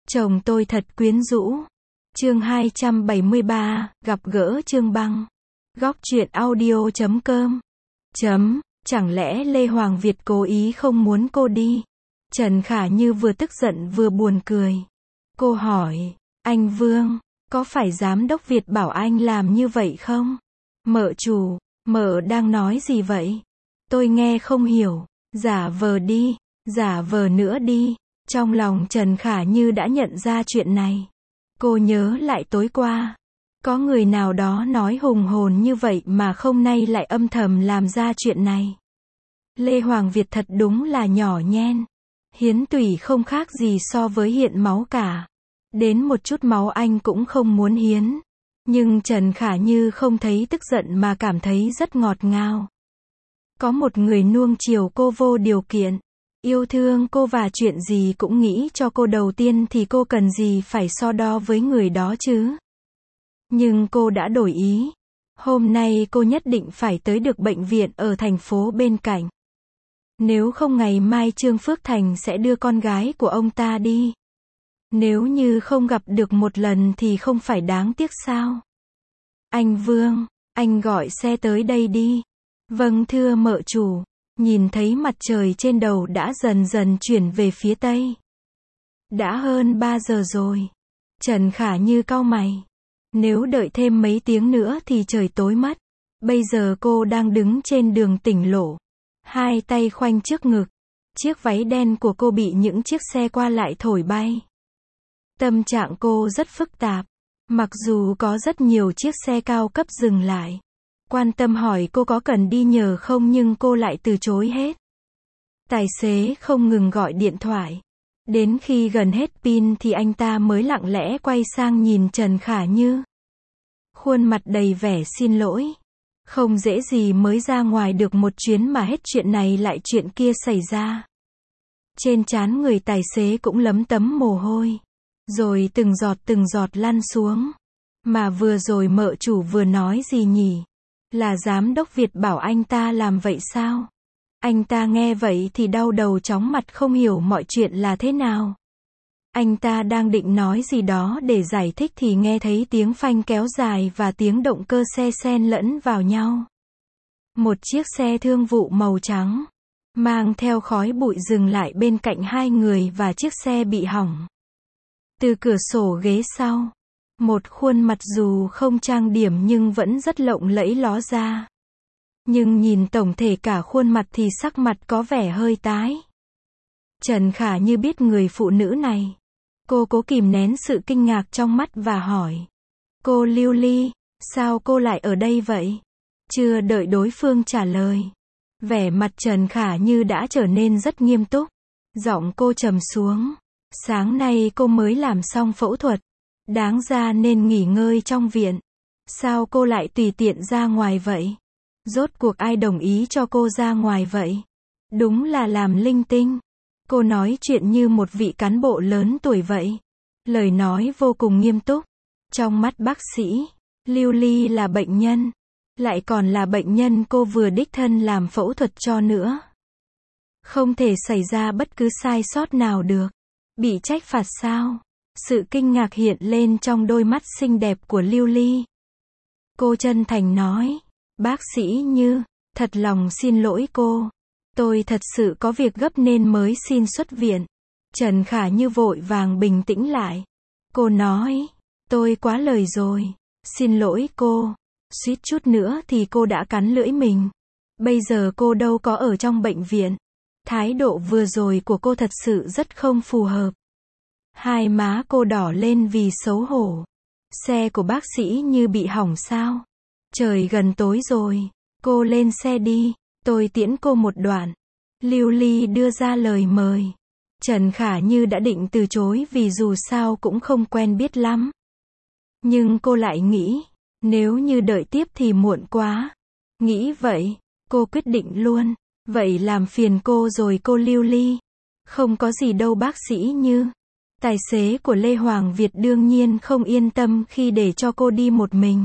Chồng tôi thật quyến rũ. Chương 273, gặp gỡ Trương Băng. Góc truyện audio.com. Chẳng lẽ Lê Hoàng Việt cố ý không muốn cô đi? Trần Khả Như vừa tức giận vừa buồn cười. Cô hỏi, anh Vương, có phải giám đốc Việt bảo anh làm như vậy không? Mợ chủ, mợ đang nói gì vậy? Tôi nghe không hiểu. Giả vờ đi, giả vờ nữa đi. Trong lòng Trần Khả Như đã nhận ra chuyện này. Cô nhớ lại tối qua. Có người nào đó nói hùng hồn như vậy mà không nay lại âm thầm làm ra chuyện này. Lê Hoàng Việt thật đúng là nhỏ nhen. Hiến tủy không khác gì so với hiện máu cả. Đến một chút máu anh cũng không muốn hiến. Nhưng Trần Khả Như không thấy tức giận mà cảm thấy rất ngọt ngào. Có một người nuông chiều cô vô điều kiện. Yêu thương cô và chuyện gì cũng nghĩ cho cô đầu tiên thì cô cần gì phải so đo với người đó chứ. Nhưng cô đã đổi ý. Hôm nay cô nhất định phải tới được bệnh viện ở thành phố bên cạnh. Nếu không ngày mai Trương Phước Thành sẽ đưa con gái của ông ta đi. Nếu như không gặp được một lần thì không phải đáng tiếc sao? Anh Vương, anh gọi xe tới đây đi. Vâng thưa mợ chủ. Nhìn thấy mặt trời trên đầu đã dần dần chuyển về phía tây. Đã hơn 3 giờ rồi. Trần Khả Như cau mày. Nếu đợi thêm mấy tiếng nữa thì trời tối mất. Bây giờ cô đang đứng trên đường tỉnh lộ. Hai tay khoanh trước ngực. Chiếc váy đen của cô bị những chiếc xe qua lại thổi bay. Tâm trạng cô rất phức tạp. Mặc dù có rất nhiều chiếc xe cao cấp dừng lại. Quan tâm hỏi cô có cần đi nhờ không nhưng cô lại từ chối hết. Tài xế không ngừng gọi điện thoại. Đến khi gần hết pin thì anh ta mới lặng lẽ quay sang nhìn Trần Khả Như. Khuôn mặt đầy vẻ xin lỗi. Không dễ gì mới ra ngoài được một chuyến mà hết chuyện này lại chuyện kia xảy ra. Trên trán người tài xế cũng lấm tấm mồ hôi. Rồi từng giọt lăn xuống. Mà vừa rồi mợ chủ vừa nói gì nhỉ? Là giám đốc Việt bảo anh ta làm vậy sao? Anh ta nghe vậy thì đau đầu chóng mặt không hiểu mọi chuyện là thế nào. Anh ta đang định nói gì đó để giải thích thì nghe thấy tiếng phanh kéo dài và tiếng động cơ xe xen lẫn vào nhau. Một chiếc xe thương vụ màu trắng, mang theo khói bụi dừng lại bên cạnh hai người và chiếc xe bị hỏng. Từ cửa sổ ghế sau, một khuôn mặt dù không trang điểm nhưng vẫn rất lộng lẫy ló ra. Nhưng nhìn tổng thể cả khuôn mặt thì sắc mặt có vẻ hơi tái. Trần Khả Như biết người phụ nữ này. Cô cố kìm nén sự kinh ngạc trong mắt và hỏi. Cô Lưu Ly, sao cô lại ở đây vậy? Chưa đợi đối phương trả lời. Vẻ mặt Trần Khả Như đã trở nên rất nghiêm túc. Giọng cô trầm xuống. Sáng nay cô mới làm xong phẫu thuật. Đáng ra nên nghỉ ngơi trong viện. Sao cô lại tùy tiện ra ngoài vậy? Rốt cuộc ai đồng ý cho cô ra ngoài vậy? Đúng là làm linh tinh. Cô nói chuyện như một vị cán bộ lớn tuổi vậy. Lời nói vô cùng nghiêm túc. Trong mắt bác sĩ, Lưu Ly là bệnh nhân. Lại còn là bệnh nhân cô vừa đích thân làm phẫu thuật cho nữa. Không thể xảy ra bất cứ sai sót nào được. Bị trách phạt sao? Sự kinh ngạc hiện lên trong đôi mắt xinh đẹp của Lưu Ly. Cô chân thành nói, bác sĩ Như, thật lòng xin lỗi cô. Tôi thật sự có việc gấp nên mới xin xuất viện. Trần Khả Như vội vàng bình tĩnh lại. Cô nói, tôi quá lời rồi. Xin lỗi cô. Suýt chút nữa thì cô đã cắn lưỡi mình. Bây giờ cô đâu có ở trong bệnh viện. Thái độ vừa rồi của cô thật sự rất không phù hợp. Hai má cô đỏ lên vì xấu hổ. Xe của bác sĩ Như bị hỏng sao? Trời gần tối rồi. Cô lên xe đi. Tôi tiễn cô một đoạn. Lưu Ly đưa ra lời mời. Trần Khả Như đã định từ chối vì dù sao cũng không quen biết lắm. Nhưng cô lại nghĩ, nếu như đợi tiếp thì muộn quá. Nghĩ vậy, cô quyết định luôn. Vậy làm phiền cô rồi cô Lưu Ly. Không có gì đâu bác sĩ Như. Tài xế của Lê Hoàng Việt đương nhiên không yên tâm khi để cho cô đi một mình.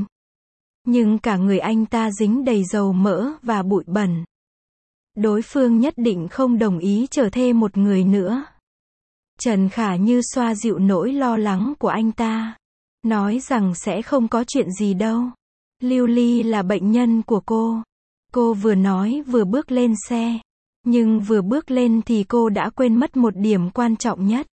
Nhưng cả người anh ta dính đầy dầu mỡ và bụi bẩn. Đối phương nhất định không đồng ý chở thêm một người nữa. Trần Khả Như xoa dịu nỗi lo lắng của anh ta. Nói rằng sẽ không có chuyện gì đâu. Lưu Ly là bệnh nhân của cô. Cô vừa nói vừa bước lên xe. Nhưng vừa bước lên thì cô đã quên mất một điểm quan trọng nhất.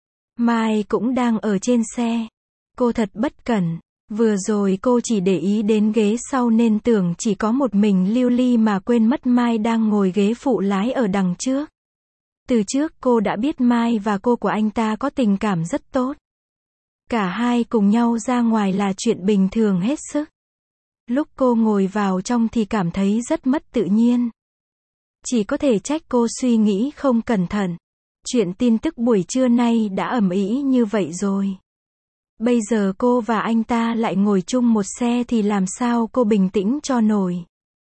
Mai cũng đang ở trên xe. Cô thật bất cẩn. Vừa rồi cô chỉ để ý đến ghế sau nên tưởng chỉ có một mình Lưu Ly mà quên mất Mai đang ngồi ghế phụ lái ở đằng trước. Từ trước cô đã biết Mai và cô của anh ta có tình cảm rất tốt. Cả hai cùng nhau ra ngoài là chuyện bình thường hết sức. Lúc cô ngồi vào trong thì cảm thấy rất mất tự nhiên. Chỉ có thể trách cô suy nghĩ không cẩn thận. Chuyện tin tức buổi trưa nay đã ầm ĩ như vậy rồi. Bây giờ cô và anh ta lại ngồi chung một xe thì làm sao cô bình tĩnh cho nổi.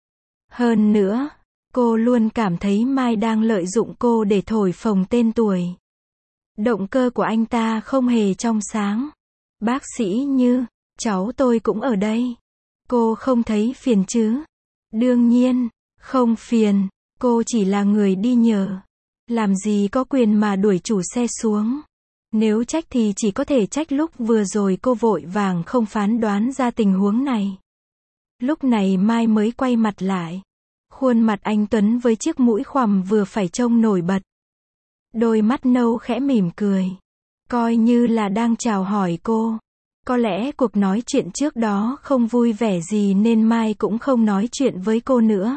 Hơn nữa, cô luôn cảm thấy Mai đang lợi dụng cô để thổi phồng tên tuổi. Động cơ của anh ta không hề trong sáng. Bác sĩ Như, cháu tôi cũng ở đây. Cô không thấy phiền chứ? Đương nhiên, không phiền. Cô chỉ là người đi nhờ. Làm gì có quyền mà đuổi chủ xe xuống. Nếu trách thì chỉ có thể trách lúc vừa rồi cô vội vàng không phán đoán ra tình huống này. Lúc này Mai mới quay mặt lại. Khuôn mặt anh Tuấn với chiếc mũi khoằm vừa phải trông nổi bật. Đôi mắt nâu khẽ mỉm cười. Coi như là đang chào hỏi cô. Có lẽ cuộc nói chuyện trước đó không vui vẻ gì nên Mai cũng không nói chuyện với cô nữa.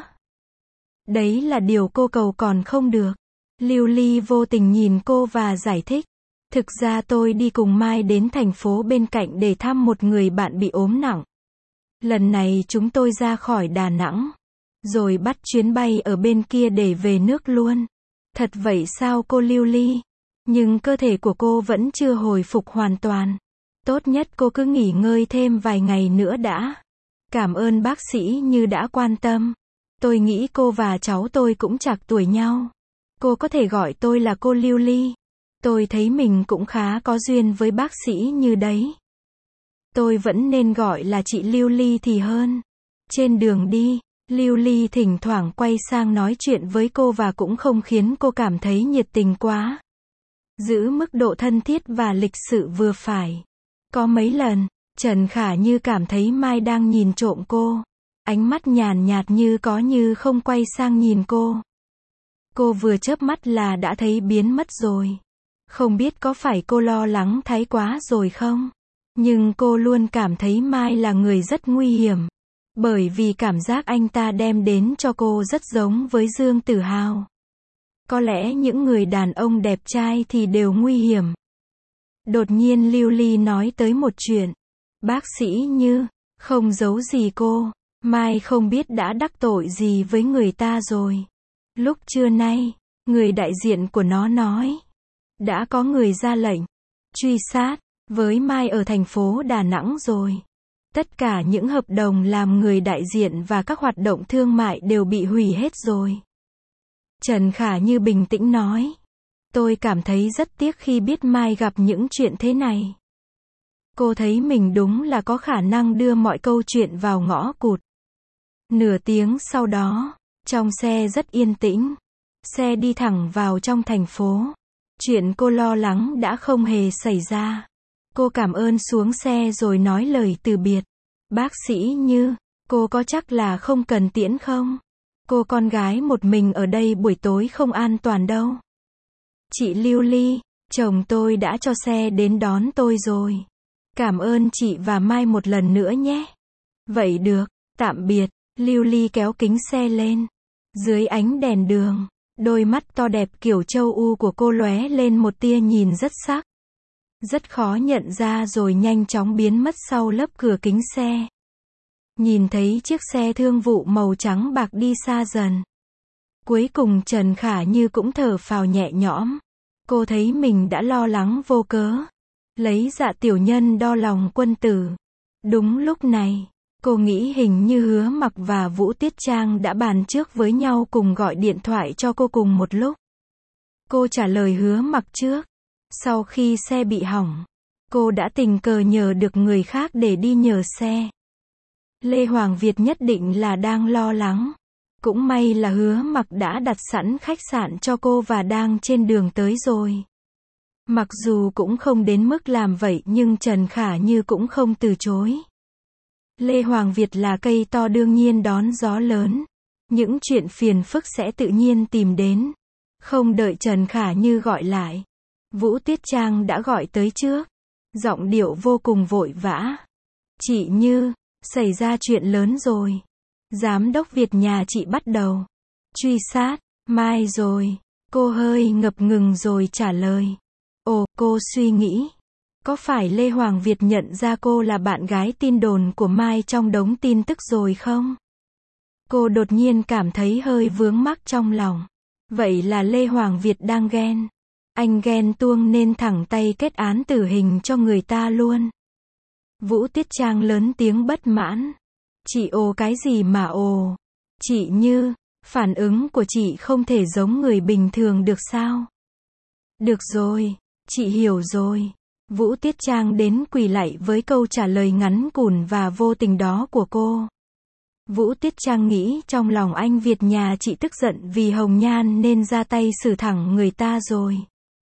Đấy là điều cô cầu còn không được. Lưu Ly vô tình nhìn cô và giải thích. Thực ra tôi đi cùng Mai đến thành phố bên cạnh để thăm một người bạn bị ốm nặng. Lần này chúng tôi ra khỏi Đà Nẵng. Rồi bắt chuyến bay ở bên kia để về nước luôn. Thật vậy sao cô Lưu Ly? Nhưng cơ thể của cô vẫn chưa hồi phục hoàn toàn. Tốt nhất cô cứ nghỉ ngơi thêm vài ngày nữa đã. Cảm ơn bác sĩ Như đã quan tâm. Tôi nghĩ cô và cháu tôi cũng trạc tuổi nhau. Cô có thể gọi tôi là cô Lưu Ly. Tôi thấy mình cũng khá có duyên với bác sĩ Như đấy. Tôi vẫn nên gọi là chị Lưu Ly thì hơn. Trên đường đi, Lưu Ly thỉnh thoảng quay sang nói chuyện với cô và cũng không khiến cô cảm thấy nhiệt tình quá. Giữ mức độ thân thiết và lịch sự vừa phải. Có mấy lần, Trần Khả Như cảm thấy Mai đang nhìn trộm cô. Ánh mắt nhàn nhạt như có như không quay sang nhìn cô. Cô vừa chớp mắt là đã thấy biến mất rồi. Không biết có phải cô lo lắng thái quá rồi không? Nhưng cô luôn cảm thấy Mai là người rất nguy hiểm. Bởi vì cảm giác anh ta đem đến cho cô rất giống với Dương Tử Hào. Có lẽ những người đàn ông đẹp trai thì đều nguy hiểm. Đột nhiên Lưu Ly nói tới một chuyện. Bác sĩ Như, không giấu gì cô, Mai không biết đã đắc tội gì với người ta rồi. Lúc trưa nay, người đại diện của nó nói, đã có người ra lệnh truy sát với Mai ở thành phố Đà Nẵng rồi. Tất cả những hợp đồng làm người đại diện và các hoạt động thương mại đều bị hủy hết rồi. Trần Khả Như bình tĩnh nói. Tôi cảm thấy rất tiếc khi biết Mai gặp những chuyện thế này. Cô thấy mình đúng là có khả năng đưa mọi câu chuyện vào ngõ cụt. Nửa tiếng sau đó, trong xe rất yên tĩnh. Xe đi thẳng vào trong thành phố. Chuyện cô lo lắng đã không hề xảy ra. Cô cảm ơn xuống xe rồi nói lời từ biệt. Bác sĩ Như, cô có chắc là không cần tiễn không? Cô con gái một mình ở đây buổi tối không an toàn đâu. Chị Lưu Ly, chồng tôi đã cho xe đến đón tôi rồi. Cảm ơn chị và Mai một lần nữa nhé. Vậy được, tạm biệt. Lưu Ly kéo kính xe lên. Dưới ánh đèn đường, đôi mắt to đẹp kiểu châu U của cô lóe lên một tia nhìn rất sắc. Rất khó nhận ra rồi nhanh chóng biến mất sau lớp cửa kính xe. Nhìn thấy chiếc xe thương vụ màu trắng bạc đi xa dần. Cuối cùng Trần Khả Như cũng thở phào nhẹ nhõm. Cô thấy mình đã lo lắng vô cớ. Lấy dạ tiểu nhân đo lòng quân tử. Đúng lúc này, cô nghĩ hình như Hứa Mặc và Vũ Tiết Trang đã bàn trước với nhau cùng gọi điện thoại cho cô cùng một lúc. Cô trả lời Hứa Mặc trước. Sau khi xe bị hỏng, cô đã tình cờ nhờ được người khác để đi nhờ xe. Lê Hoàng Việt nhất định là đang lo lắng. Cũng may là Hứa Mặc đã đặt sẵn khách sạn cho cô và đang trên đường tới rồi. Mặc dù cũng không đến mức làm vậy nhưng Trần Khả Như cũng không từ chối. Lê Hoàng Việt là cây to đương nhiên đón gió lớn. Những chuyện phiền phức sẽ tự nhiên tìm đến. Không đợi Trần Khả Như gọi lại. Vũ Tuyết Trang đã gọi tới trước. Giọng điệu vô cùng vội vã. Chị Như, xảy ra chuyện lớn rồi. Giám đốc Việt nhà chị bắt đầu truy sát, mai rồi. Cô hơi ngập ngừng rồi trả lời. Ồ, cô suy nghĩ. Có phải Lê Hoàng Việt nhận ra cô là bạn gái tin đồn của Mai trong đống tin tức rồi không? Cô đột nhiên cảm thấy hơi vướng mắc trong lòng. Vậy là Lê Hoàng Việt đang ghen. Anh ghen tuông nên thẳng tay kết án tử hình cho người ta luôn. Vũ Tuyết Trang lớn tiếng bất mãn. Chị ồ cái gì mà ồ? Chị Như, phản ứng của chị không thể giống người bình thường được sao? Được rồi, chị hiểu rồi. Vũ Tuyết Trang đến quỳ lạy với câu trả lời ngắn cùn và vô tình đó của cô. Vũ Tuyết Trang nghĩ trong lòng anh Việt nhà chị tức giận vì Hồng Nhan nên ra tay xử thẳng người ta rồi.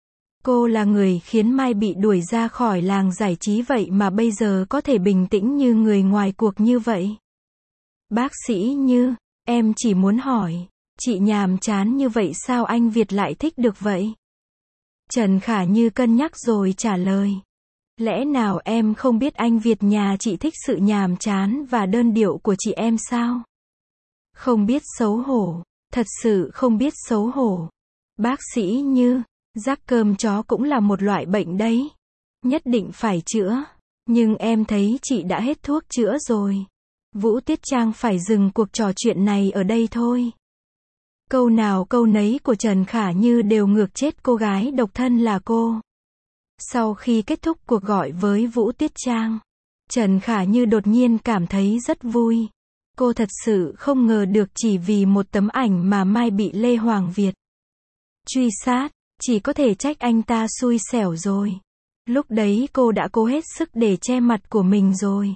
Cô là người khiến Mai bị đuổi ra khỏi làng giải trí vậy mà bây giờ có thể bình tĩnh như người ngoài cuộc như vậy. Bác sĩ Như, em chỉ muốn hỏi, chị nhàm chán như vậy sao anh Việt lại thích được vậy? Trần Khả Như cân nhắc rồi trả lời. Lẽ nào em không biết anh Việt nhà chị thích sự nhàm chán và đơn điệu của chị em sao? Không biết xấu hổ, thật sự không biết xấu hổ. Bác sĩ Như, rác cơm chó cũng là một loại bệnh đấy. Nhất định phải chữa. Nhưng em thấy chị đã hết thuốc chữa rồi. Vũ Tuyết Trang phải dừng cuộc trò chuyện này ở đây thôi. Câu nào câu nấy của Trần Khả Như đều ngược chết cô gái độc thân là cô. Sau khi kết thúc cuộc gọi với Vũ Tuyết Trang, Trần Khả Như đột nhiên cảm thấy rất vui. Cô thật sự không ngờ được chỉ vì một tấm ảnh mà Mai bị Lê Hoàng Việt truy sát, chỉ có thể trách anh ta xui xẻo rồi. Lúc đấy cô đã cố hết sức để che mặt của mình rồi.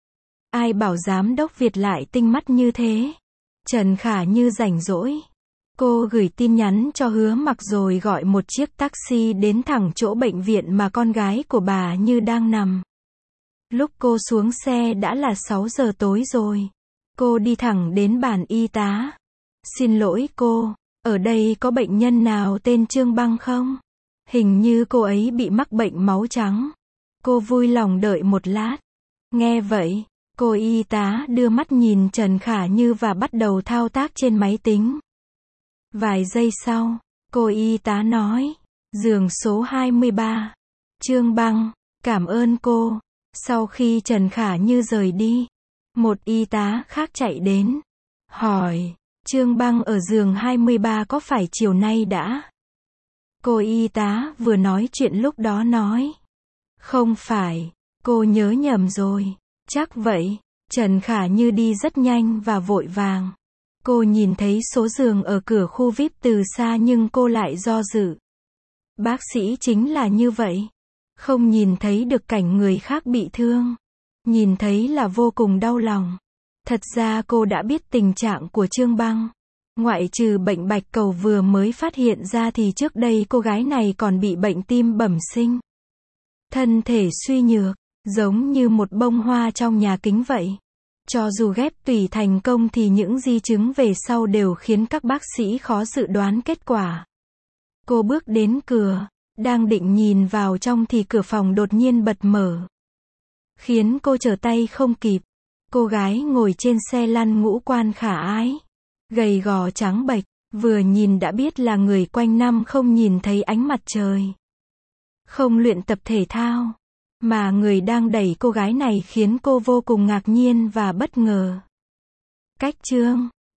Ai bảo giám đốc Việt lại tinh mắt như thế? Trần Khả Như rảnh rỗi. Cô gửi tin nhắn cho Hứa Mặc rồi gọi một chiếc taxi đến thẳng chỗ bệnh viện mà con gái của bà Như đang nằm. Lúc cô xuống xe đã là 6 giờ tối rồi. Cô đi thẳng đến bàn y tá. Xin lỗi cô, ở đây có bệnh nhân nào tên Trương Băng không? Hình như cô ấy bị mắc bệnh máu trắng. Cô vui lòng đợi một lát. Nghe vậy, cô y tá đưa mắt nhìn Trần Khả Như và bắt đầu thao tác trên máy tính. Vài giây sau, cô y tá nói, giường số 23. Trương Băng, cảm ơn cô. Sau khi Trần Khả Như rời đi, một y tá khác chạy đến, hỏi, Trương Băng ở giường 23 có phải chiều nay đã? Cô y tá vừa nói chuyện lúc đó nói, không phải, cô nhớ nhầm rồi. Chắc vậy. Trần Khả Như đi rất nhanh và vội vàng. Cô nhìn thấy số giường ở cửa khu VIP từ xa nhưng cô lại do dự. Bác sĩ chính là như vậy. Không nhìn thấy được cảnh người khác bị thương. Nhìn thấy là vô cùng đau lòng. Thật ra cô đã biết tình trạng của Trương Băng. Ngoại trừ bệnh bạch cầu vừa mới phát hiện ra thì trước đây cô gái này còn bị bệnh tim bẩm sinh. Thân thể suy nhược, giống như một bông hoa trong nhà kính vậy. Cho dù ghép tủy thành công thì những di chứng về sau đều khiến các bác sĩ khó dự đoán kết quả. Cô bước đến cửa, đang định nhìn vào trong thì cửa phòng đột nhiên bật mở. Khiến cô trở tay không kịp. Cô gái ngồi trên xe lăn ngũ quan khả ái, gầy gò trắng bệch, vừa nhìn đã biết là người quanh năm không nhìn thấy ánh mặt trời. Không luyện tập thể thao. Mà người đang đẩy cô gái này khiến cô vô cùng ngạc nhiên và bất ngờ. Cách Trương